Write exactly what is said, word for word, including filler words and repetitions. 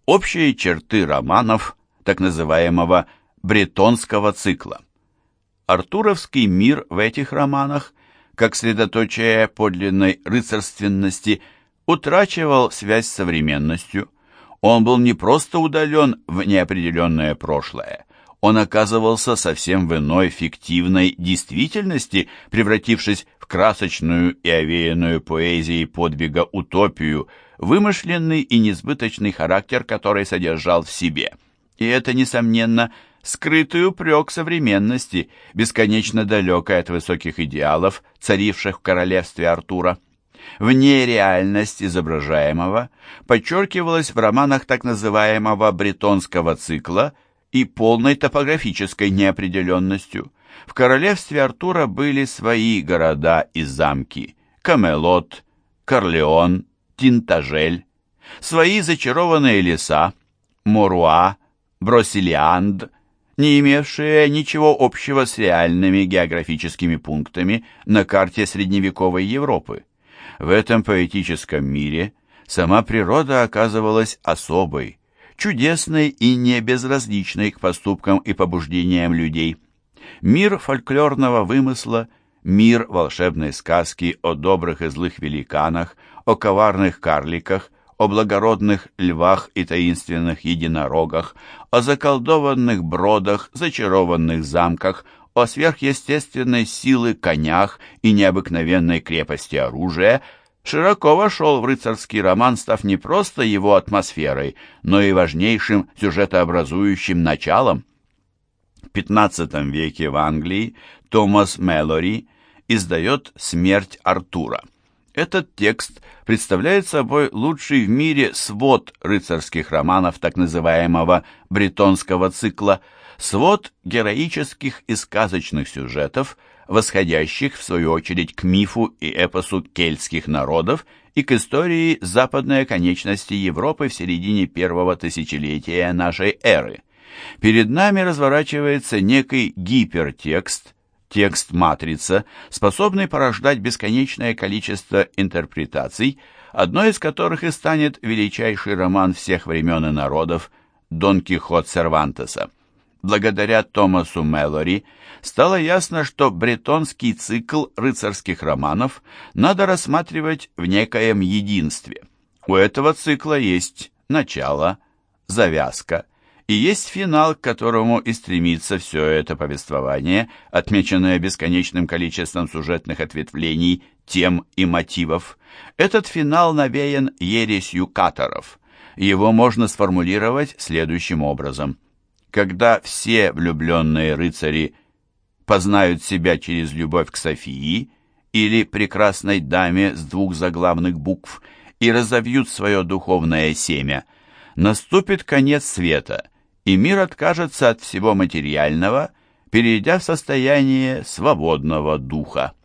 Общие черты романов так называемого бретонского цикла. Артуровский мир в этих романах, как средоточие подлинной рыцарственности, утрачивал связь с современностью. Он был не просто удален в неопределенное прошлое, он оказывался совсем в иной фиктивной действительности, превратившись в красочную и овеянную поэзией подвига утопию, вымышленный и несбыточный характер, который содержал в себе. И это, несомненно, скрытый упрек современности, бесконечно далекой от высоких идеалов, царивших в королевстве Артура. Внереальность изображаемого подчеркивалась в романах так называемого бретонского цикла и полной топографической неопределенностью. В королевстве Артура были свои города и замки – Камелот, Корлеон, Тинтажель, свои зачарованные леса – Моруа, Бросилианд, не имевшие ничего общего с реальными географическими пунктами на карте средневековой Европы. В этом поэтическом мире сама природа оказывалась особой, чудесной и не безразличной к поступкам и побуждениям людей. Мир фольклорного вымысла, мир волшебной сказки о добрых и злых великанах, о коварных карликах, о благородных львах и таинственных единорогах, о заколдованных бродах, зачарованных замках, о сверхъестественной силы конях и необыкновенной крепости оружия, широко вошел в рыцарский роман, став не просто его атмосферой, но и важнейшим сюжетообразующим началом. В пятнадцатом веке в Англии Томас Мэлори издает «Смерть Артура». Этот текст представляет собой лучший в мире свод рыцарских романов так называемого бретонского цикла, свод героических и сказочных сюжетов, восходящих, в свою очередь, к мифу и эпосу кельтских народов и к истории западной оконечности Европы в середине первого тысячелетия нашей эры. Перед нами разворачивается некий гипертекст, текст-матрица, способный порождать бесконечное количество интерпретаций, одной из которых и станет величайший роман всех времен и народов «Дон Кихот» Сервантеса. Благодаря Томасу Мэлори стало ясно, что бретонский цикл рыцарских романов надо рассматривать в некоем единстве. У этого цикла есть начало, завязка, и есть финал, к которому и стремится все это повествование, отмеченное бесконечным количеством сюжетных ответвлений, тем и мотивов. Этот финал навеян ересью каторов. Его можно сформулировать следующим образом. Когда все влюбленные рыцари познают себя через любовь к Софии или прекрасной даме с двух заглавных букв и разовьют свое духовное семя, наступит конец света, и мир откажется от всего материального, перейдя в состояние свободного духа.